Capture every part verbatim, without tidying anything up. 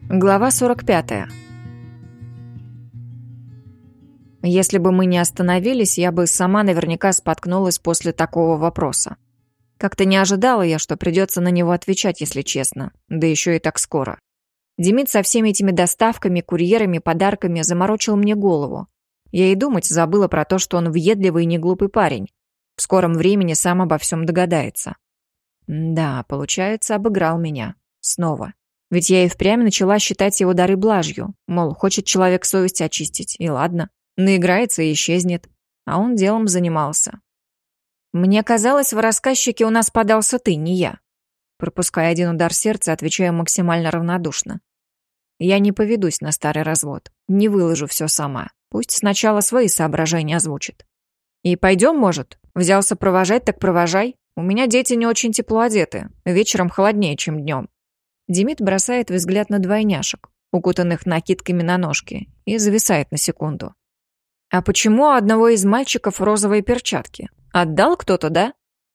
Глава сорок пятая. Если бы мы не остановились, я бы сама наверняка споткнулась после такого вопроса. Как-то не ожидала я, что придется на него отвечать, если честно, да еще и так скоро. Демид со всеми этими доставками, курьерами, подарками заморочил мне голову. Я и думать забыла про то, что он въедливый и неглупый парень. В скором времени сам обо всем догадается. Да, получается, обыграл меня. Снова. Ведь я и впрямь начала считать его дары блажью. Мол, хочет человек совесть очистить, и ладно. Наиграется и исчезнет. А он делом занимался. Мне казалось, в рассказчике у нас подался ты, не я. Пропуская один удар сердца, отвечаю максимально равнодушно. Я не поведусь на старый развод. Не выложу все сама. Пусть сначала свои соображения озвучит. И пойдем, может? Взялся провожать, так провожай. У меня дети не очень тепло одеты. Вечером холоднее, чем днем. Демид бросает взгляд на двойняшек, укутанных накидками на ножки, и зависает на секунду. «А почему у одного из мальчиков розовые перчатки? Отдал кто-то, да?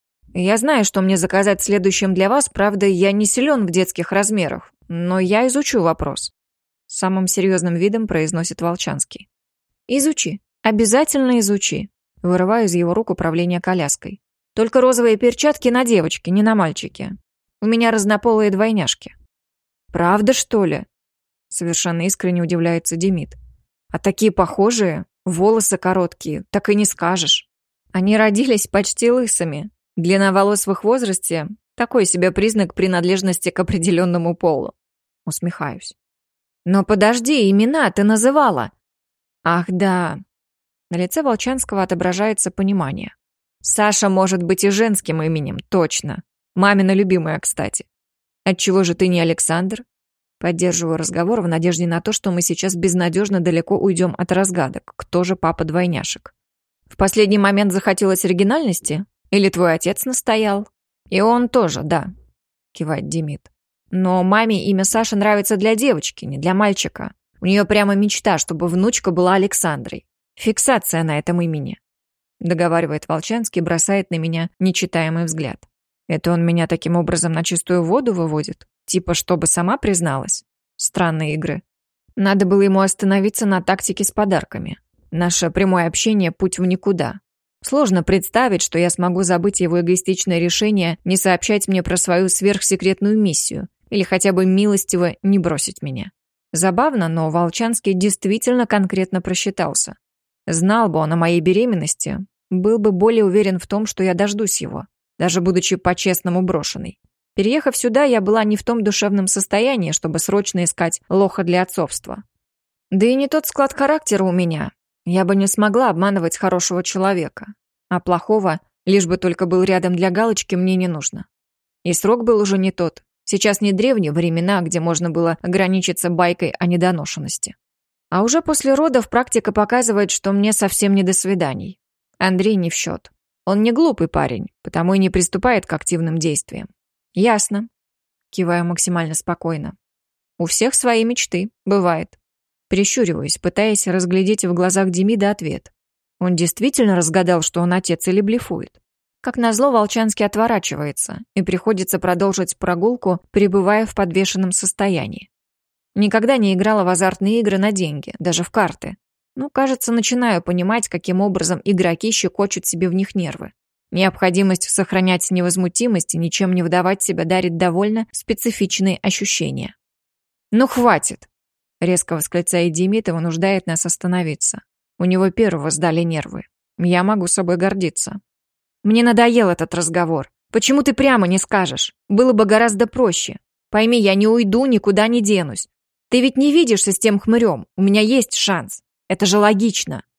Я знаю, что мне заказать следующим для вас, правда, я не силен в детских размерах, но я изучу вопрос», — самым серьезным видом произносит Волчанский. «Изучи, обязательно изучи», — вырываю из его рук управление коляской. «Только розовые перчатки на девочке, не на мальчике. У меня разнополые двойняшки». «Правда, что ли?» — совершенно искренне удивляется Демид. «А такие похожие, волосы короткие, так и не скажешь. Они родились почти лысыми. Длина волос в их возрасте — такой себе признак принадлежности к определенному полу». Усмехаюсь. «Но подожди, имена ты называла». «Ах, да». На лице Волчанского отображается понимание. «Саша может быть и женским именем, точно. Мамина любимая, кстати. Отчего же ты не Александр?» Поддерживаю разговор в надежде на то, что мы сейчас безнадежно далеко уйдем от разгадок. Кто же папа двойняшек? В последний момент захотелось оригинальности? Или твой отец настоял? И он тоже, да, кивает Демид. Но маме имя Саша нравится для девочки, не для мальчика. У нее прямо мечта, чтобы внучка была Александрой. Фиксация на этом имени. Договаривает Волчанский, бросает на меня нечитаемый взгляд. Это он меня таким образом на чистую воду выводит? Типа, чтобы сама призналась? Странные игры. Надо было ему остановиться на тактике с подарками. Наше прямое общение — путь в никуда. Сложно представить, что я смогу забыть его эгоистичное решение не сообщать мне про свою сверхсекретную миссию или хотя бы милостиво не бросить меня. Забавно, но Волчанский действительно конкретно просчитался. Знал бы он о моей беременности, был бы более уверен в том, что я дождусь его, даже будучи по-честному брошенной. Переехав сюда, я была не в том душевном состоянии, чтобы срочно искать лоха для отцовства. Да и не тот склад характера у меня. Я бы не смогла обманывать хорошего человека. А плохого, лишь бы только был рядом для галочки, мне не нужно. И срок был уже не тот. Сейчас не древние времена, где можно было ограничиться байкой о недоношенности. А уже после родов практика показывает, что мне совсем не до свиданий. Андрей не в счет. Он не глупый парень, потому и не приступает к активным действиям. «Ясно», — киваю максимально спокойно. «У всех свои мечты, бывает». Прищуриваюсь, пытаясь разглядеть в глазах Демида ответ. Он действительно разгадал, что он отец, или блефует? Как назло, Волчанский отворачивается, и приходится продолжить прогулку, пребывая в подвешенном состоянии. Никогда не играла в азартные игры на деньги, даже в карты. Но, кажется, начинаю понимать, каким образом игроки щекочут себе в них нервы. Необходимость сохранять невозмутимость и ничем не выдавать себя дарит довольно специфичные ощущения. «Ну, хватит!» — резко восклицает Демид и вынуждает нас остановиться. У него первого сдали нервы. Я могу собой гордиться. «Мне надоел этот разговор. Почему ты прямо не скажешь? Было бы гораздо проще. Пойми, я не уйду, никуда не денусь. Ты ведь не видишься с тем хмырем. У меня есть шанс. Это же логично».